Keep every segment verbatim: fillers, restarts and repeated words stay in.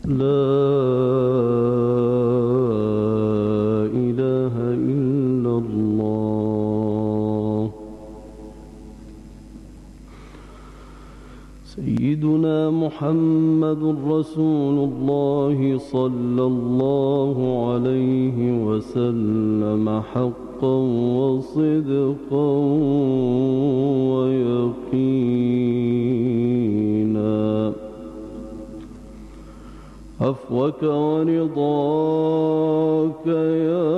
لا إله إلا الله. سيدنا محمد رسول الله صلى الله عليه وسلم حقا وصدقا ويقينا. عفوك ورضاك يا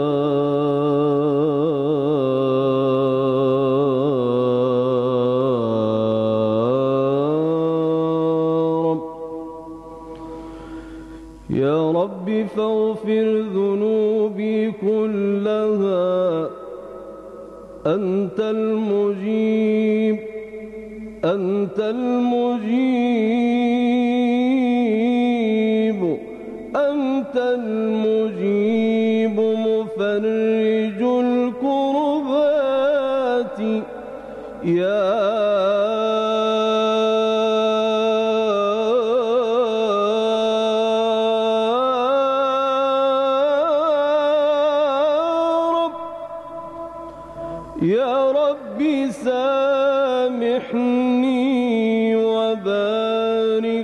رب. يا رب فاغفر ذنوبي كلها، أنت المجيب أنت المجيب أنت المجيب مفرج الكربات. يا رب يا ربي سامحني وبارك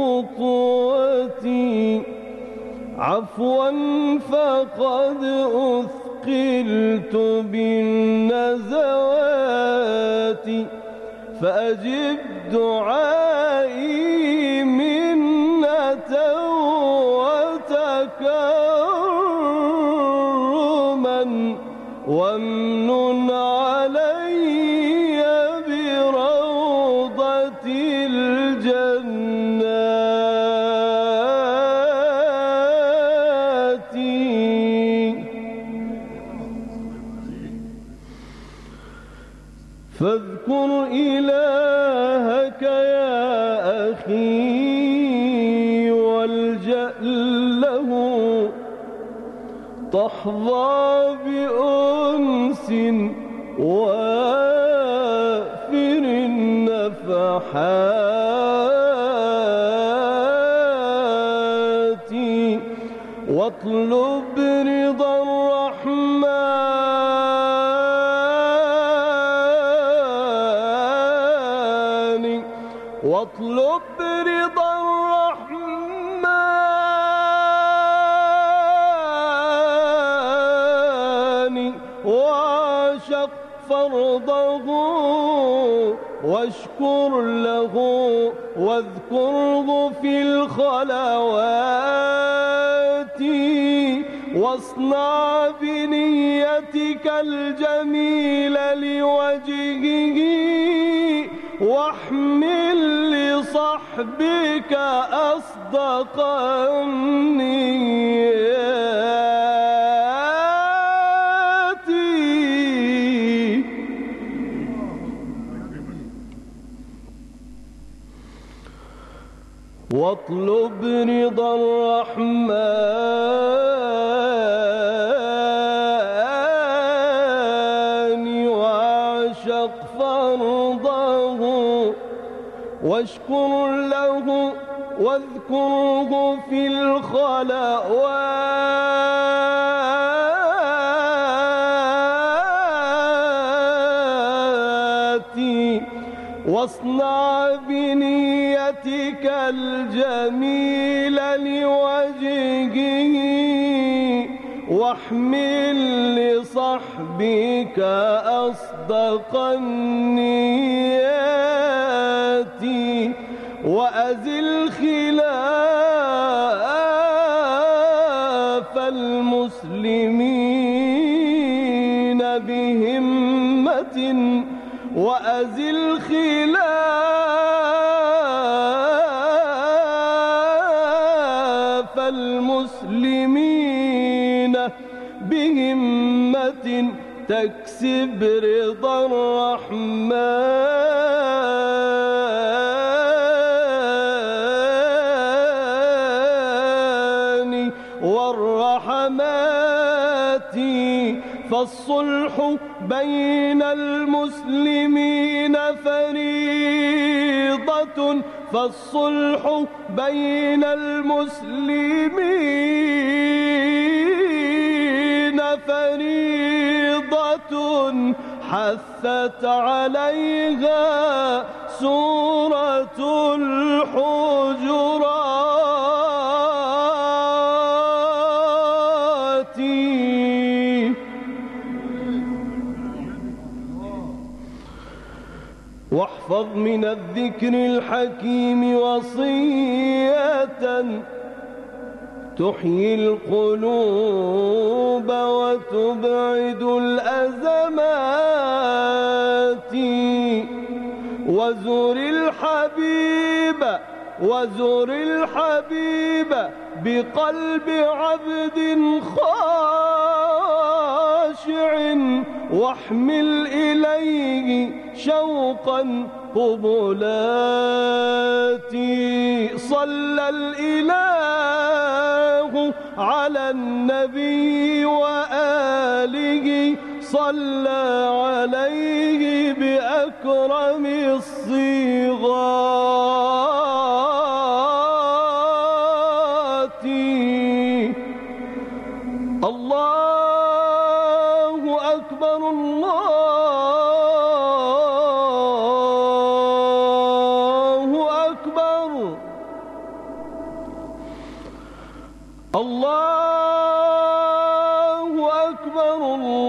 خطوتي، عفوا فقد أثقلت بالنزوات. فأجب دعائي منة وتكرما، وامنن علي بروضة الجنات. فاذكر إلهك يا أخي والجأ له، تحظى بأنس وافر النفحات. واطلب رضا الرحمن واطلب رضا الرحمن وعشق فرضه، واشكر له واذكره في الخلوات. واصنع بنيتك الجميل لوجهه، واحمل لصحبك أصدق النيات. واطلب رضا الرحمن وعشق فرضه، واشكر له واذكره في الخلوات. واصنع بنيتك الجميل لوجهه، واحمل لصحبك أصدق النيات. وأزل خلاف المسلمين بهمة، وأزل خلاف المسلمين بهمة، تكسب رضا الرحمن والرحمات. فالصلح بين المسلمين فريضة فالصلح بين المسلمين فريضة حثت عليها سورة الحجرات. واحفظ من الذكر الحكيم وصية تحيي القلوب وتبعد الأزمات. وزر الحبيب وزر الحبيب بقلب عبد خاشع واحمل إليه شوقا قبلاتي. صلى الإله على النبي وآله صلى عليه بأكرم الصيغات. الله أكبر الله أكبر الله أكبر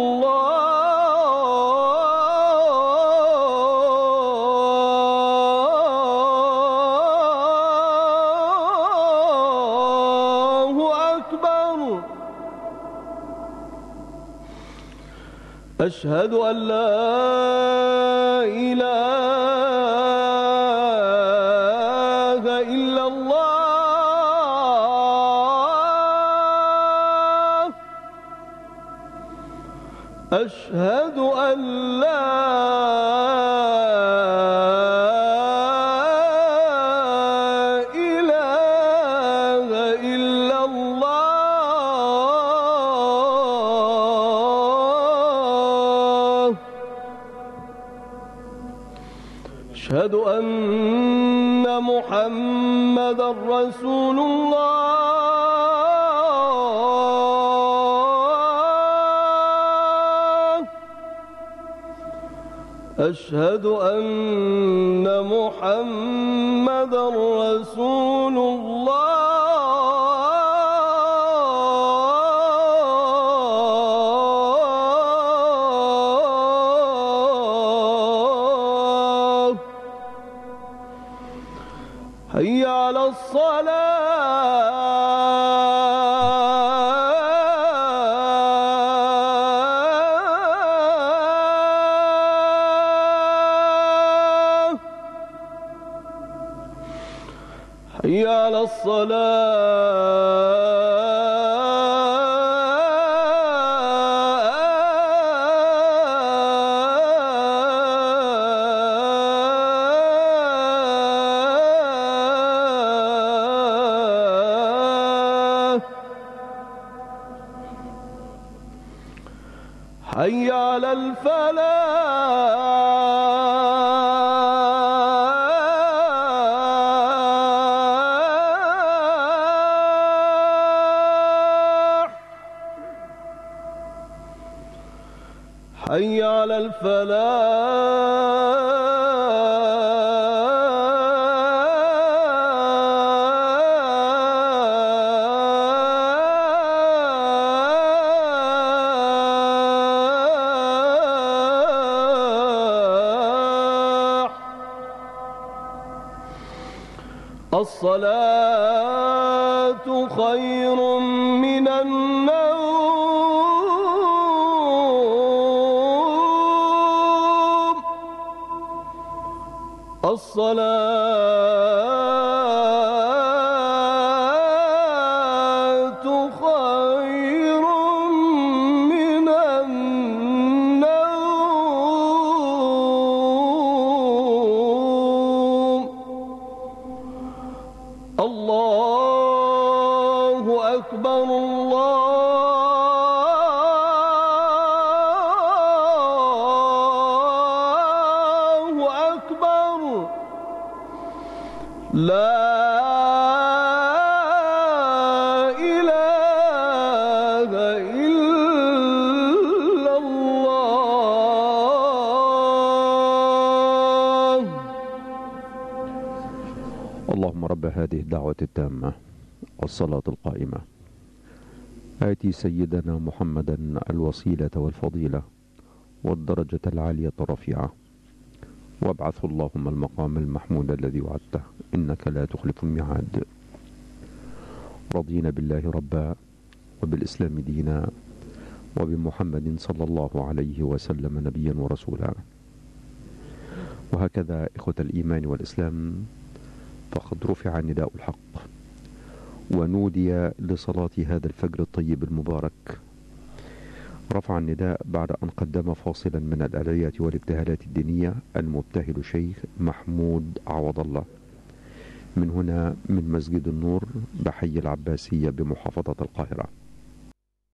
الله أكبر. أشهد أن لا إله إلا الله. أشهد أن لا إله إلا الله. أشهد أن محمدا رسول الله. أشهد أن محمدا رسول الله. حي على الصلاة. حي على الصلاة. حي على الفلاح. حي على الفلاح. الصلاة خير من النوم. الصلاة خير من النوم. الله أكبر الله أكبر. اللهم رب هذه الدعوة التامة والصلاة القائمة آتي سيدنا محمدا الوسيلة والفضيلة والدرجة العالية الرفيعة وابعثه اللهم المقام المحمود الذي وعدته إنك لا تخلف الميعاد. رضينا بالله ربا وبالإسلام دينا وبمحمد صلى الله عليه وسلم نبيا ورسولا. وهكذا إخوة الإيمان والإسلام فقد رفع نداء الحق ونودي لصلاة هذا الفجر الطيب المبارك. رفع النداء بعد أن قدم فاصلا من الأدعية والابتهالات الدينية المبتهل الشيخ محمود عوض الله من هنا من مسجد النور بحي العباسية بمحافظة القاهرة.